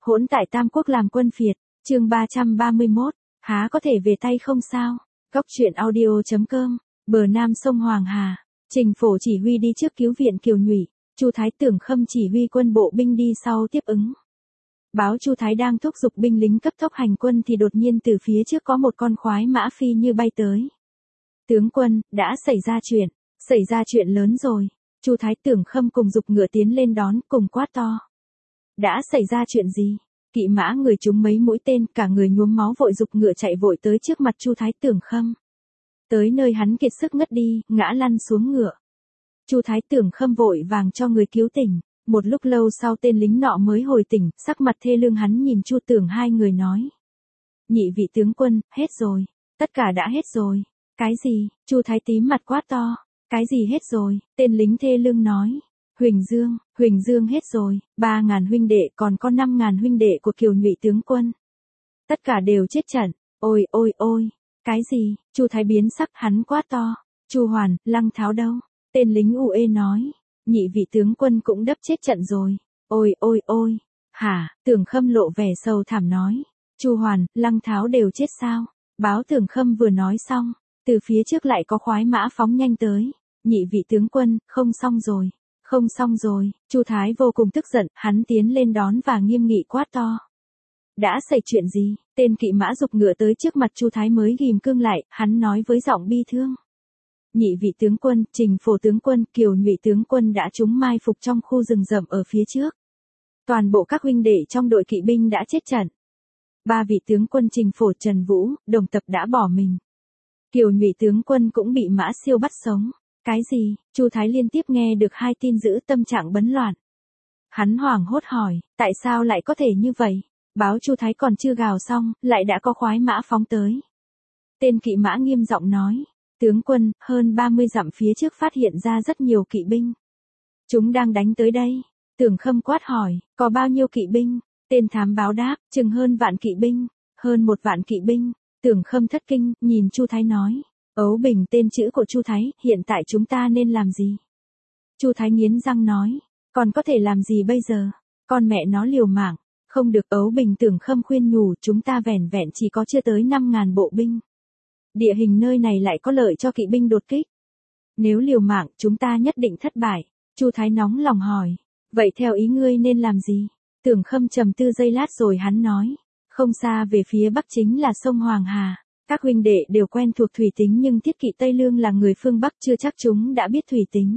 Hỗn tại Tam Quốc làm quân phiệt, chương 331, há có thể về tay không sao? Góc truyện audio.com, bờ nam sông Hoàng Hà, Trình Phổ chỉ huy đi trước cứu viện Kiều Nhụy, Chu Thái Tưởng Khâm chỉ huy quân bộ binh đi sau tiếp ứng. Báo Chu Thái đang thúc giục binh lính cấp tốc hành quân thì đột nhiên từ phía trước có một con khoái mã phi như bay tới. Tướng quân, đã xảy ra chuyện lớn rồi. Chu Thái Tưởng Khâm cùng giục ngựa tiến lên đón, cùng quát to. Đã xảy ra chuyện gì? Kỵ mã người trúng mấy mũi tên, cả người nhuốm máu vội giục ngựa chạy vội tới trước mặt Chu Thái Tưởng Khâm. Tới nơi hắn kiệt sức ngất đi, ngã lăn xuống ngựa. Chu Thái Tưởng Khâm vội vàng cho người cứu tỉnh. Một lúc lâu sau tên lính nọ mới hồi tỉnh, sắc mặt thê lương hắn nhìn Chu Tưởng hai người nói. Nhị vị tướng quân, hết rồi. Tất cả đã hết rồi. Cái gì? Chu Thái tím mặt quát to. Cái gì hết rồi? Tên lính thê lương nói. Huỳnh Dương hết rồi, 3.000 huynh đệ còn có 5.000 huynh đệ của Kiều Nhụy tướng quân. Tất cả đều chết trận. Ôi, cái gì? Chu Thái biến sắc, hắn quát to. Chu Hoàn, Lăng Tháo đâu? Tên lính ue nói. Nhị vị tướng quân cũng đấp chết trận rồi. Ôi. Hả? Tưởng Khâm lộ vẻ sầu thảm nói. Chu Hoàn, Lăng Tháo đều chết sao? Báo Tưởng Khâm vừa nói xong, từ phía trước lại có khoái mã phóng nhanh tới. Nhị vị tướng quân, không xong rồi. Chu Thái vô cùng tức giận, hắn tiến lên đón và nghiêm nghị quát to. Đã xảy chuyện gì? Tên kỵ mã giục ngựa tới trước mặt Chu Thái mới ghim cương lại, hắn nói với giọng bi thương. Nhị vị tướng quân, Trình Phổ tướng quân, Kiều Nhụy tướng quân đã trúng mai phục trong khu rừng rậm ở phía trước. Toàn bộ các huynh đệ trong đội kỵ binh đã chết trận. 3 vị tướng quân Trình Phổ, Trần Vũ, Đồng Tập đã bỏ mình. Kiều Nhụy tướng quân cũng bị Mã Siêu bắt sống. Cái gì? Chu Thái liên tiếp nghe được hai tin dữ, tâm trạng bấn loạn. Hắn hoảng hốt hỏi, tại sao lại có thể như vậy? Báo Chu Thái còn chưa gào xong, lại đã có khoái mã phóng tới. Tên kỵ mã nghiêm giọng nói, tướng quân, hơn 30 dặm phía trước phát hiện ra rất nhiều kỵ binh. Chúng đang đánh tới đây. Tưởng Khâm quát hỏi, có bao nhiêu kỵ binh? Tên thám báo đáp, chừng hơn vạn kỵ binh, hơn 1 vạn kỵ binh. Tưởng Khâm thất kinh, nhìn Chu Thái nói. Ấu Bình tên chữ của Chu Thái, hiện tại chúng ta nên làm gì? Chu Thái nghiến răng nói, còn có thể làm gì bây giờ? Con mẹ nó liều mạng, không được. Ấu Bình Tưởng Khâm khuyên nhủ, chúng ta vẻn vẹn chỉ có chưa tới 5.000 bộ binh. Địa hình nơi này lại có lợi cho kỵ binh đột kích. Nếu liều mạng, chúng ta nhất định thất bại. Chu Thái nóng lòng hỏi, vậy theo ý ngươi nên làm gì? Tưởng Khâm trầm tư giây lát rồi hắn nói, không xa về phía bắc chính là sông Hoàng Hà. Các huynh đệ đều quen thuộc thủy tính nhưng Thiết Kỵ Tây Lương là người phương Bắc chưa chắc chúng đã biết thủy tính.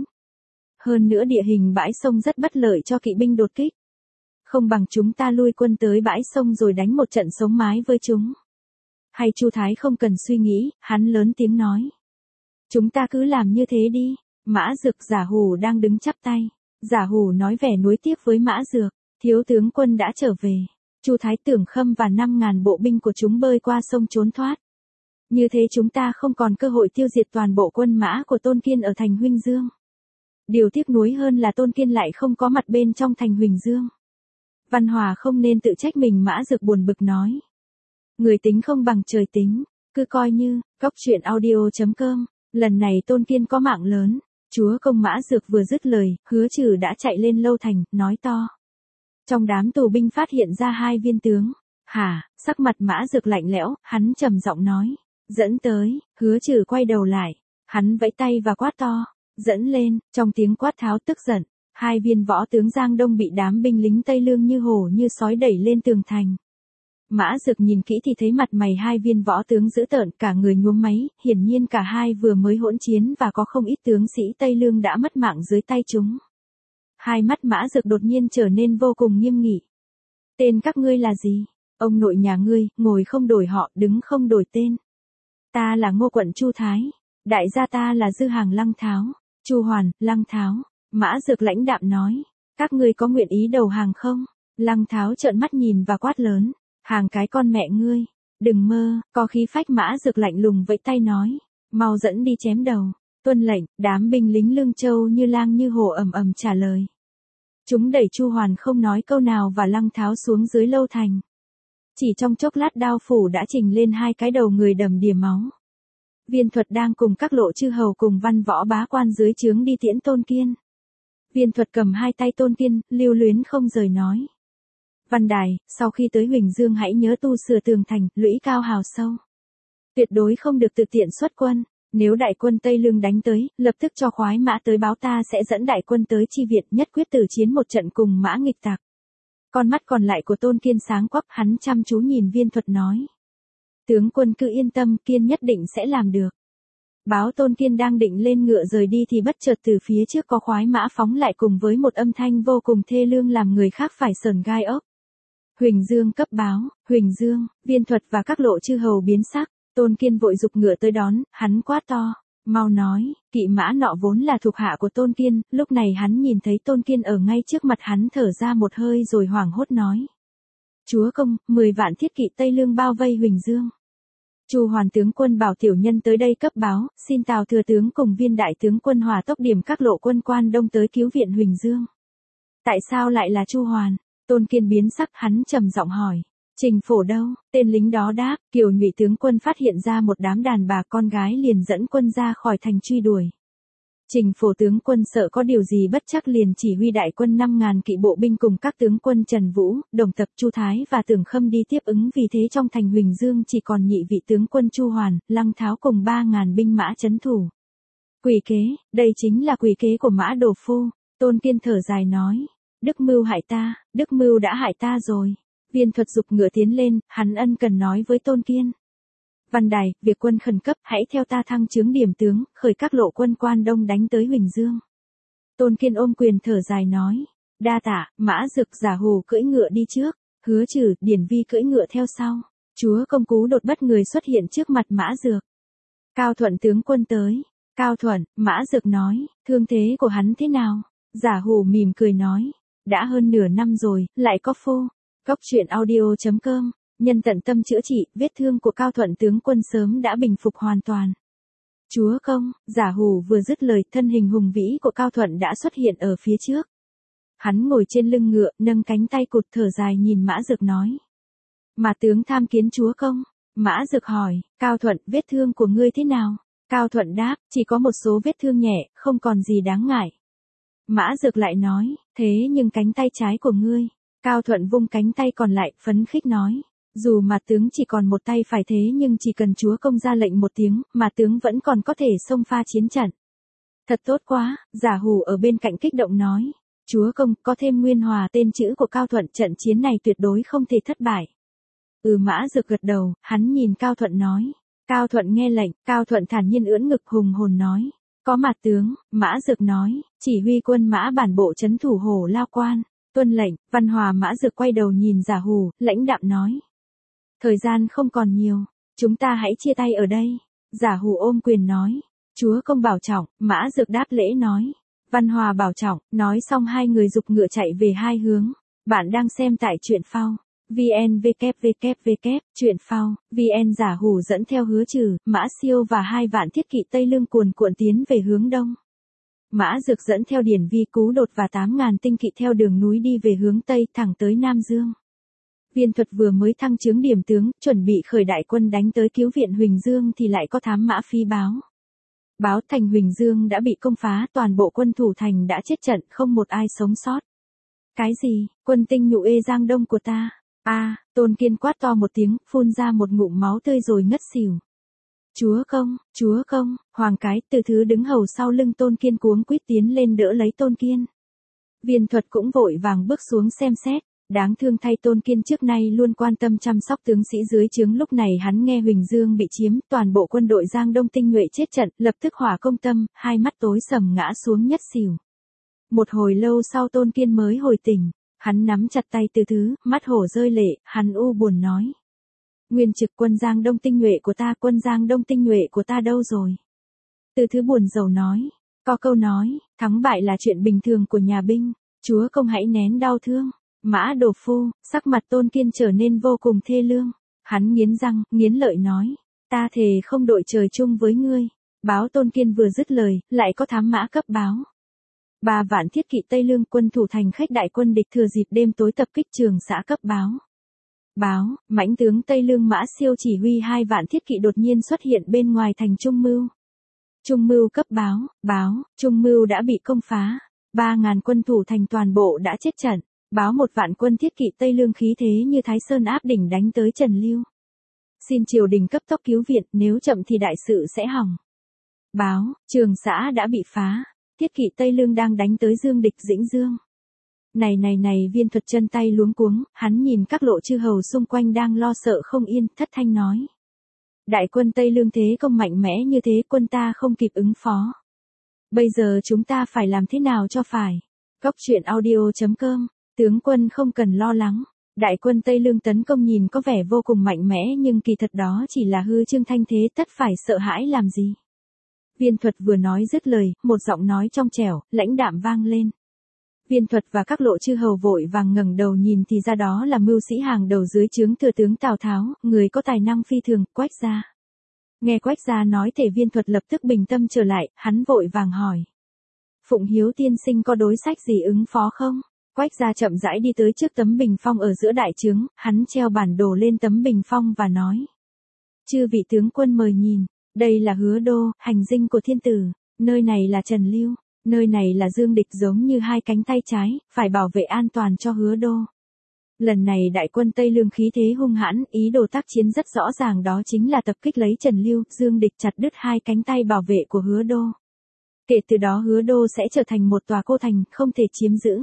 Hơn nữa địa hình bãi sông rất bất lợi cho kỵ binh đột kích. Không bằng chúng ta lui quân tới bãi sông rồi đánh một trận sống mái với chúng. Hay Chu Thái không cần suy nghĩ, hắn lớn tiếng nói. Chúng ta cứ làm như thế đi. Mã Dược Giả Hủ đang đứng chắp tay. Giả Hủ nói vẻ nuối tiếc với Mã Dược, thiếu tướng quân đã trở về. Chu Thái Tưởng Khâm và 5.000 bộ binh của chúng bơi qua sông trốn thoát. Như thế chúng ta không còn cơ hội tiêu diệt toàn bộ quân mã của Tôn Kiên ở thành Huỳnh Dương. Điều tiếc nuối hơn là Tôn Kiên lại không có mặt bên trong thành Huỳnh Dương. Văn Hòa không nên tự trách mình. Mã Dược buồn bực nói. Người tính không bằng trời tính, cứ coi như, góc truyện audio.com, lần này Tôn Kiên có mạng lớn. Chúa công. Mã Dược vừa dứt lời, Hứa Trừ đã chạy lên lâu thành, nói to. Trong đám tù binh phát hiện ra 2 viên tướng. Hả? Sắc mặt Mã Dược lạnh lẽo, hắn trầm giọng nói. Dẫn tới. Hứa Trừ quay đầu lại. Hắn vẫy tay và quát to. Dẫn lên. Trong tiếng quát tháo tức giận, 2 viên võ tướng Giang Đông bị đám binh lính Tây Lương như hổ như sói đẩy lên tường thành. Mã Dược nhìn kỹ thì thấy mặt mày 2 viên võ tướng dữ tợn, cả người nhuốm máy, hiển nhiên cả hai vừa mới hỗn chiến và có không ít tướng sĩ Tây Lương đã mất mạng dưới tay chúng. Hai mắt Mã Dược đột nhiên trở nên vô cùng nghiêm nghị. Tên các ngươi là gì? Ông nội nhà ngươi, ngồi không đổi họ, đứng không đổi tên. Ta là Ngô Quận Chu Thái. Đại gia ta là Dư Hàng Lăng Tháo. Chu Hoàn, Lăng Tháo. Mã Dược lãnh đạm nói. Các ngươi có nguyện ý đầu hàng không? Lăng Tháo trợn mắt nhìn và quát lớn. Hàng cái con mẹ ngươi. Đừng mơ. Có khí phách. Mã Dược lạnh lùng vẫy tay nói. Mau dẫn đi chém đầu. Tuân lệnh. Đám binh lính Lương Châu như lang như hổ ầm ầm trả lời. Chúng đẩy Chu Hoàn không nói câu nào và Lăng Tháo xuống dưới lâu thành. Chỉ trong chốc lát đao phủ đã trình lên 2 cái đầu người đầm đìa máu. Viên Thuật đang cùng các lộ chư hầu cùng văn võ bá quan dưới trướng đi tiễn Tôn Kiên. Viên Thuật cầm 2 tay Tôn Kiên, lưu luyến không rời nói. Văn Đài, sau khi tới Huỳnh Dương hãy nhớ tu sửa tường thành, lũy cao hào sâu. Tuyệt đối không được tự tiện xuất quân. Nếu đại quân Tây Lương đánh tới, lập tức cho khoái mã tới báo, ta sẽ dẫn đại quân tới chi viện, nhất quyết tử chiến một trận cùng mã nghịch tặc. Con mắt còn lại của Tôn Kiên sáng quắc, hắn chăm chú nhìn Viên Thuật nói. Tướng quân cứ yên tâm, Kiên nhất định sẽ làm được. Báo Tôn Kiên đang định lên ngựa rời đi thì bất chợt từ phía trước có khoái mã phóng lại cùng với một âm thanh vô cùng thê lương làm người khác phải sởn gai ốc. Huỳnh Dương cấp báo, Huỳnh Dương, Viên Thuật và các lộ chư hầu biến sắc. Tôn Kiên vội giục ngựa tới đón, hắn quát to, mau nói, kỵ mã nọ vốn là thuộc hạ của Tôn Kiên, lúc này hắn nhìn thấy Tôn Kiên ở ngay trước mặt hắn thở ra một hơi rồi hoảng hốt nói. Chúa công, 10 vạn thiết kỵ Tây Lương bao vây Huỳnh Dương. Chu Hoàn tướng quân bảo tiểu nhân tới đây cấp báo, xin Tào thừa tướng cùng Viên đại tướng quân hòa tốc điểm các lộ quân quan đông tới cứu viện Huỳnh Dương. Tại sao lại là Chu Hoàn? Tôn Kiên biến sắc, hắn trầm giọng hỏi. Trình Phổ đâu? Tên lính đó đáp, Kiều Nhụy tướng quân phát hiện ra một đám đàn bà con gái liền dẫn quân ra khỏi thành truy đuổi. Trình Phổ tướng quân sợ có điều gì bất trắc liền chỉ huy đại quân 5.000 kỵ bộ binh cùng các tướng quân Trần Vũ, Đồng Tập, Chu Thái và Tưởng Khâm đi tiếp ứng, vì thế trong thành Huỳnh Dương chỉ còn nhị vị tướng quân Chu Hoàn, Lăng Tháo cùng 3.000 binh mã trấn thủ. Quỷ kế, đây chính là quỷ kế của Mã Đồ Phu. Tôn Kiên thở dài nói, Đức Mưu hại ta, Đức Mưu đã hại ta rồi. Viên Thuật giục ngựa tiến lên, hắn ân cần nói với Tôn Kiên. Văn Đài, việc quân khẩn cấp, hãy theo ta thăng chướng điểm tướng, khởi các lộ quân quan đông đánh tới Huỳnh Dương. Tôn Kiên ôm quyền thở dài nói. Đa tạ, Mã Dực Giả Hù cưỡi ngựa đi trước, Hứa Trừ, Điển Vi cưỡi ngựa theo sau. Chúa công cú đột bất người xuất hiện trước mặt Mã Dược. Cao Thuận tướng quân tới. Cao Thuận, Mã Dược nói, thương thế của hắn thế nào? Giả Hù mỉm cười nói. Đã hơn nửa năm rồi, lại có phô. Góc truyện audio.com, nhân tận tâm chữa trị, vết thương của Cao Thuận tướng quân sớm đã bình phục hoàn toàn. Chúa công, Giả Hù vừa dứt lời, thân hình hùng vĩ của Cao Thuận đã xuất hiện ở phía trước. Hắn ngồi trên lưng ngựa, nâng cánh tay cụt thở dài nhìn Mã Dực nói. Mà tướng tham kiến chúa công. Mã Dực hỏi, Cao Thuận, vết thương của ngươi thế nào? Cao Thuận đáp, chỉ có một số vết thương nhẹ, không còn gì đáng ngại. Mã Dực lại nói, thế nhưng cánh tay trái của ngươi. Cao Thuận vung cánh tay còn lại, phấn khích nói. Dù mà tướng chỉ còn một tay phải thế nhưng chỉ cần chúa công ra lệnh một tiếng, mà tướng vẫn còn có thể xông pha chiến trận. Thật tốt quá, Giả Hù ở bên cạnh kích động nói. Chúa công, có thêm Nguyên Hòa tên chữ của Cao Thuận, trận chiến này tuyệt đối không thể thất bại. Mã Dực gật đầu, hắn nhìn Cao Thuận nói. Cao Thuận nghe lệnh, Cao Thuận thản nhiên ưỡn ngực hùng hồn nói. Có mặt tướng, Mã Dực nói, chỉ huy quân mã bản bộ trấn thủ Hổ Lao Quan. Tuân lệnh, Văn Hòa. Mã Dực quay đầu nhìn Giả Hù, lãnh đạm nói. Thời gian không còn nhiều, chúng ta hãy chia tay ở đây. Giả Hù ôm quyền nói. Chúa công bảo trọng. Mã Dực đáp lễ nói. Văn Hòa bảo trọng. Nói xong hai người giục ngựa chạy về hai hướng. Bạn đang xem tại truyện phao. VN www. Truyện phao. VN. Giả Hù dẫn theo Hứa Trừ, Mã Siêu và 2 vạn thiết kỵ Tây Lương cuồn cuộn tiến về hướng đông. Mã Dực dẫn theo Điển Vi Cú Đột và 8.000 tinh kỵ theo đường núi đi về hướng Tây thẳng tới Nam Dương. Viên Thuật vừa mới thăng chướng điểm tướng, chuẩn bị khởi đại quân đánh tới cứu viện Huỳnh Dương thì lại có thám mã phi báo. Báo thành Huỳnh Dương đã bị công phá, toàn bộ quân thủ thành đã chết trận, không một ai sống sót. Cái gì, quân tinh Nhu Ê Giang Đông của ta? Tôn Kiên quát to một tiếng, phun ra một ngụm máu tươi rồi ngất xỉu. Chúa công, Hoàng Cái, Từ Thứ đứng hầu sau lưng Tôn Kiên cuống quýt tiến lên đỡ lấy Tôn Kiên. Viên Thuật cũng vội vàng bước xuống xem xét. Đáng thương thay, Tôn Kiên trước nay luôn quan tâm chăm sóc tướng sĩ dưới trướng, lúc này hắn nghe Huỳnh Dương bị chiếm, toàn bộ quân đội Giang Đông tinh nhuệ chết trận, lập tức hỏa công tâm, hai mắt tối sầm ngã xuống ngất xỉu. Một hồi lâu sau Tôn Kiên mới hồi tỉnh, hắn nắm chặt tay Từ Thứ, mắt hổ rơi lệ, hắn u buồn nói. Nguyên Trực, quân Giang Đông tinh nhuệ của ta, quân Giang Đông tinh nhuệ của ta đâu rồi? Từ Thứ buồn rầu nói. Có câu nói, thắng bại là chuyện bình thường của nhà binh, chúa công hãy nén đau thương. Mã Đồ Phu, sắc mặt Tôn Kiên trở nên vô cùng thê lương. Hắn nghiến răng, nghiến lợi nói. Ta thề không đội trời chung với ngươi. Báo Tôn Kiên vừa dứt lời, lại có thám mã cấp báo. 3 vạn thiết kỵ Tây Lương quân thủ thành khách đại quân địch thừa dịp đêm tối tập kích Trường Xã cấp báo. Báo, mãnh tướng Tây Lương Mã Siêu chỉ huy 2 vạn thiết kỵ đột nhiên xuất hiện bên ngoài thành Trung Mưu. Trung Mưu cấp báo, Trung Mưu đã bị công phá. 3.000 quân thủ thành toàn bộ đã chết trận. Báo 1 vạn quân thiết kỵ Tây Lương khí thế như Thái Sơn áp đỉnh đánh tới Trần Lưu. Xin triều đình cấp tốc cứu viện, nếu chậm thì đại sự sẽ hỏng. Báo, Trường Xã đã bị phá, thiết kỵ Tây Lương đang đánh tới Dương địch Dĩnh Dương. Này, Viên Thuật chân tay luống cuống, hắn nhìn các lộ chư hầu xung quanh đang lo sợ không yên, thất thanh nói. Đại quân Tây Lương thế công mạnh mẽ như thế, quân ta không kịp ứng phó. Bây giờ chúng ta phải làm thế nào cho phải? Cóc truyện audio.com, tướng quân không cần lo lắng. Đại quân Tây Lương tấn công nhìn có vẻ vô cùng mạnh mẽ nhưng kỳ thật đó chỉ là hư trương thanh thế, tất phải sợ hãi làm gì. Viên Thuật vừa nói dứt lời, một giọng nói trong trẻo, lãnh đạm vang lên. Viên Thuật và các lộ chư hầu vội vàng ngẩng đầu nhìn thì ra đó là mưu sĩ hàng đầu dưới trướng thừa tướng Tào Tháo, người có tài năng phi thường, Quách Gia. Nghe Quách Gia nói thể Viên Thuật lập tức bình tâm trở lại, hắn vội vàng hỏi. Phụng Hiếu tiên sinh có đối sách gì ứng phó không? Quách Gia chậm rãi đi tới trước tấm bình phong ở giữa đại trướng, hắn treo bản đồ lên tấm bình phong và nói. Chư vị tướng quân mời nhìn, đây là Hứa Đô, hành dinh của thiên tử, nơi này là Trần Lưu. Nơi này là Dương địch giống như hai cánh tay trái, phải bảo vệ an toàn cho Hứa Đô. Lần này đại quân Tây Lương khí thế hung hãn, ý đồ tác chiến rất rõ ràng, đó chính là tập kích lấy Trần Lưu, Dương địch chặt đứt hai cánh tay bảo vệ của Hứa Đô. Kể từ đó Hứa Đô sẽ trở thành một tòa cô thành, không thể chiếm giữ.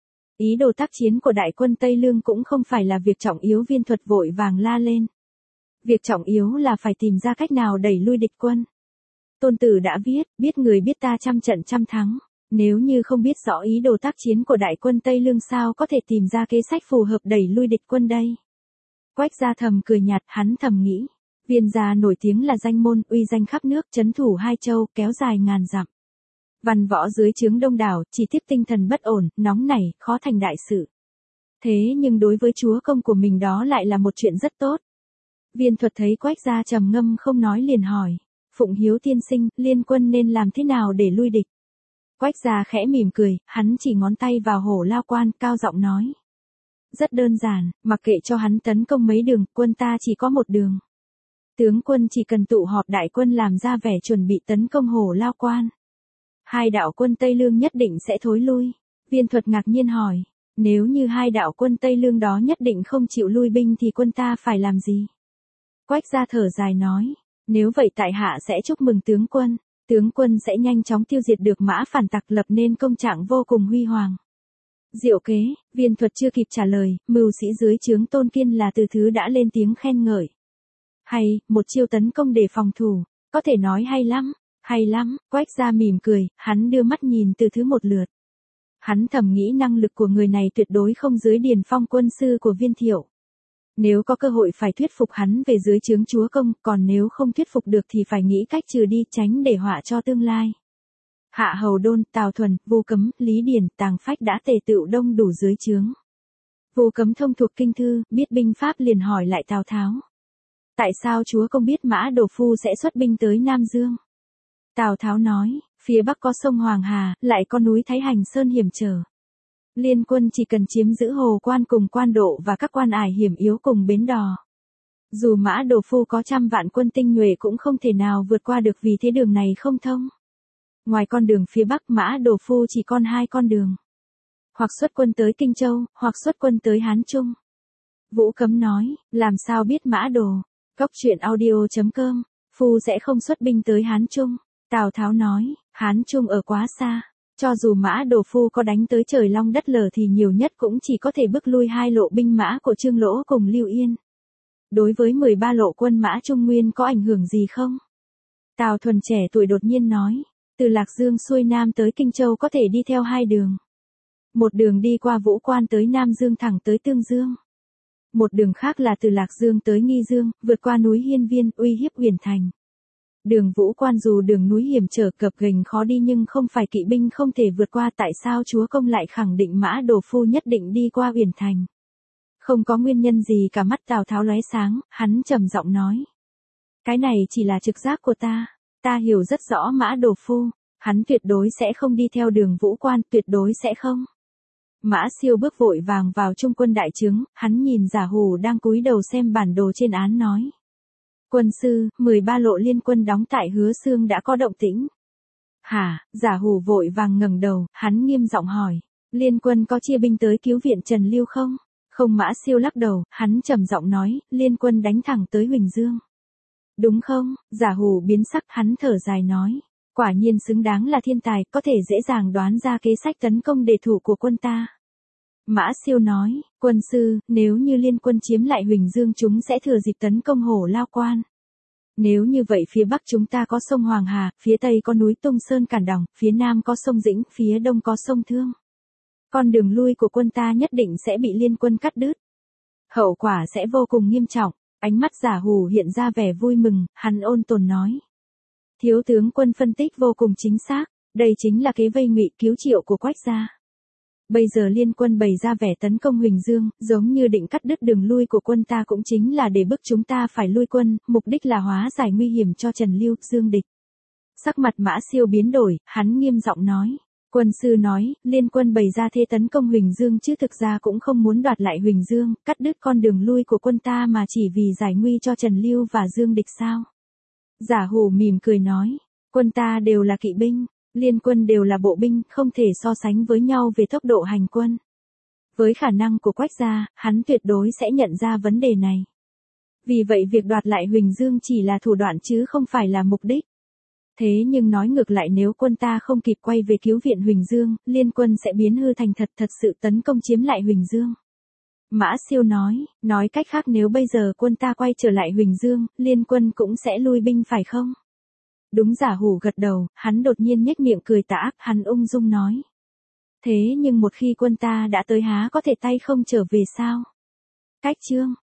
Ý đồ tác chiến của đại quân Tây Lương cũng không phải là việc trọng yếu, Viên Thuật vội vàng la lên. Việc trọng yếu là phải tìm ra cách nào đẩy lui địch quân. Tôn Tử đã viết, biết người biết ta trăm trận trăm thắng. Nếu như không biết rõ ý đồ tác chiến của đại quân Tây Lương sao có thể tìm ra kế sách phù hợp đẩy lui địch quân đây. Quách Gia thầm cười nhạt, hắn thầm nghĩ. Viên gia nổi tiếng là danh môn, uy danh khắp nước, trấn thủ hai châu, kéo dài ngàn dặm. Văn võ dưới trướng đông đảo, chỉ tiếc tinh thần bất ổn, nóng nảy, khó thành đại sự. Thế nhưng đối với chúa công của mình đó lại là một chuyện rất tốt. Viên Thuật thấy Quách Gia trầm ngâm không nói liền hỏi. Phụng Hiếu tiên sinh, liên quân nên làm thế nào để lui địch? Quách Gia khẽ mỉm cười, hắn chỉ ngón tay vào Hổ Lao Quan, cao giọng nói. Rất đơn giản, mặc kệ cho hắn tấn công mấy đường, quân ta chỉ có một đường. Tướng quân chỉ cần tụ họp đại quân làm ra vẻ chuẩn bị tấn công Hổ Lao Quan. Hai đạo quân Tây Lương nhất định sẽ thối lui. Viên Thuật ngạc nhiên hỏi, nếu như hai đạo quân Tây Lương đó nhất định không chịu lui binh thì quân ta phải làm gì? Quách Gia thở dài nói. Nếu vậy tại hạ sẽ chúc mừng tướng quân sẽ nhanh chóng tiêu diệt được mã phản tặc, lập nên công trạng vô cùng huy hoàng. Diệu kế, Viên Thuật chưa kịp trả lời, mưu sĩ dưới trướng Tôn Kiên là Từ Thứ đã lên tiếng khen ngợi. Hay, một chiêu tấn công để phòng thủ, có thể nói hay lắm, Quách Gia mỉm cười, hắn đưa mắt nhìn Từ Thứ một lượt. Hắn thầm nghĩ năng lực của người này tuyệt đối không dưới Điền Phong quân sư của Viên Thiệu. Nếu có cơ hội phải thuyết phục hắn về dưới trướng chúa công, còn nếu không thuyết phục được thì phải nghĩ cách trừ đi, tránh để họa cho tương lai. Hạ Hầu Đôn, Tào Thuần, Vu Cấm, Lý Điền, Tàng Phách đã tề tựu đông đủ dưới trướng. Vu Cấm thông thuộc kinh thư, biết binh pháp liền hỏi lại Tào Tháo. Tại sao chúa công biết Mã Đồ Phu sẽ xuất binh tới Nam Dương? Tào Tháo nói, phía bắc có sông Hoàng Hà, lại có núi Thái Hành Sơn hiểm trở. Liên quân chỉ cần chiếm giữ Hồ Quan cùng Quan Độ và các quan ải hiểm yếu cùng bến đò. Dù Mã Đồ Phu có 100 vạn quân tinh nhuệ cũng không thể nào vượt qua được vì thế đường này không thông. Ngoài con đường phía bắc Mã Đồ Phu chỉ còn 2 con đường. Hoặc xuất quân tới Kinh Châu, hoặc xuất quân tới Hán Trung. Vũ Cấm nói, làm sao biết Mã Đồ? Cóc truyện audio.com, Phu sẽ không xuất binh tới Hán Trung. Tào Tháo nói, Hán Trung ở quá xa. Cho dù Mã Đồ Phu có đánh tới trời long đất lở thì nhiều nhất cũng chỉ có thể bức lui 2 lộ binh mã của Trương Lỗ cùng Lưu Yên. Đối với 13 lộ quân mã Trung Nguyên có ảnh hưởng gì không? Tào Thuần trẻ tuổi đột nhiên nói, từ Lạc Dương xuôi Nam tới Kinh Châu có thể đi theo 2 đường. Một đường đi qua Vũ Quan tới Nam Dương thẳng tới Tương Dương. Một đường khác là từ Lạc Dương tới Nghi Dương, vượt qua núi Hiên Viên, uy hiếp Huyền Thành. Đường Vũ Quan dù đường núi hiểm trở gập ghềnh khó đi nhưng không phải kỵ binh không thể vượt qua, tại sao chúa công lại khẳng định Mã Đồ Phu nhất định đi qua Huyền Thành? Không có nguyên nhân gì cả, mắt Tào Tháo lóe sáng, hắn trầm giọng nói. Cái này chỉ là trực giác của ta hiểu rất rõ Mã Đồ Phu, hắn tuyệt đối sẽ không đi theo đường Vũ Quan, tuyệt đối sẽ không. Mã Siêu bước vội vàng vào trung quân đại trướng, hắn nhìn Giả Hủ đang cúi đầu xem bản đồ trên án nói. Quân sư, 13 lộ liên quân đóng tại Hứa Xương đã có động tĩnh. Hả? Giả Hủ vội vàng ngẩng đầu, hắn nghiêm giọng hỏi. Liên quân có chia binh tới cứu viện Trần Lưu không? Không. Mã Siêu lắc đầu, hắn trầm giọng nói, liên quân đánh thẳng tới Huỳnh Dương. Đúng không? Giả Hủ biến sắc, hắn thở dài nói. Quả nhiên xứng đáng là thiên tài, có thể dễ dàng đoán ra kế sách tấn công đề thủ của quân ta. Mã Siêu nói, quân sư, nếu như liên quân chiếm lại Huỳnh Dương chúng sẽ thừa dịp tấn công Hổ Lao Quan. Nếu như vậy phía bắc chúng ta có sông Hoàng Hà, phía tây có núi Tung Sơn Cản Đỏng, phía nam có sông Dĩnh, phía đông có sông Thương. Con đường lui của quân ta nhất định sẽ bị liên quân cắt đứt. Hậu quả sẽ vô cùng nghiêm trọng. Ánh mắt Giả Hủ hiện ra vẻ vui mừng, hắn ôn tồn nói. Thiếu tướng quân phân tích vô cùng chính xác, đây chính là kế vây ngụy cứu Triệu của Quách gia. Bây giờ liên quân bày ra vẻ tấn công Huỳnh Dương, giống như định cắt đứt đường lui của quân ta cũng chính là để bức chúng ta phải lui quân, mục đích là hóa giải nguy hiểm cho Trần Lưu, Dương địch. Sắc mặt Mã Siêu biến đổi, hắn nghiêm giọng nói. Quân sư nói, liên quân bày ra thế tấn công Huỳnh Dương chứ thực ra cũng không muốn đoạt lại Huỳnh Dương, cắt đứt con đường lui của quân ta mà chỉ vì giải nguy cho Trần Lưu và Dương địch sao? Giả Hủ mỉm cười nói, quân ta đều là kỵ binh, liên quân đều là bộ binh, không thể so sánh với nhau về tốc độ hành quân. Với khả năng của Quách gia, hắn tuyệt đối sẽ nhận ra vấn đề này. Vì vậy việc đoạt lại Huỳnh Dương chỉ là thủ đoạn chứ không phải là mục đích. Thế nhưng nói ngược lại nếu quân ta không kịp quay về cứu viện Huỳnh Dương, liên quân sẽ biến hư thành thật sự tấn công chiếm lại Huỳnh Dương. Mã Siêu nói cách khác nếu bây giờ quân ta quay trở lại Huỳnh Dương, liên quân cũng sẽ lui binh phải không? Đúng. Giả Hủ gật đầu, hắn đột nhiên nhếch miệng cười tà ác, hắn ung dung nói. Thế nhưng một khi quân ta đã tới há có thể tay không trở về sao? Cách chương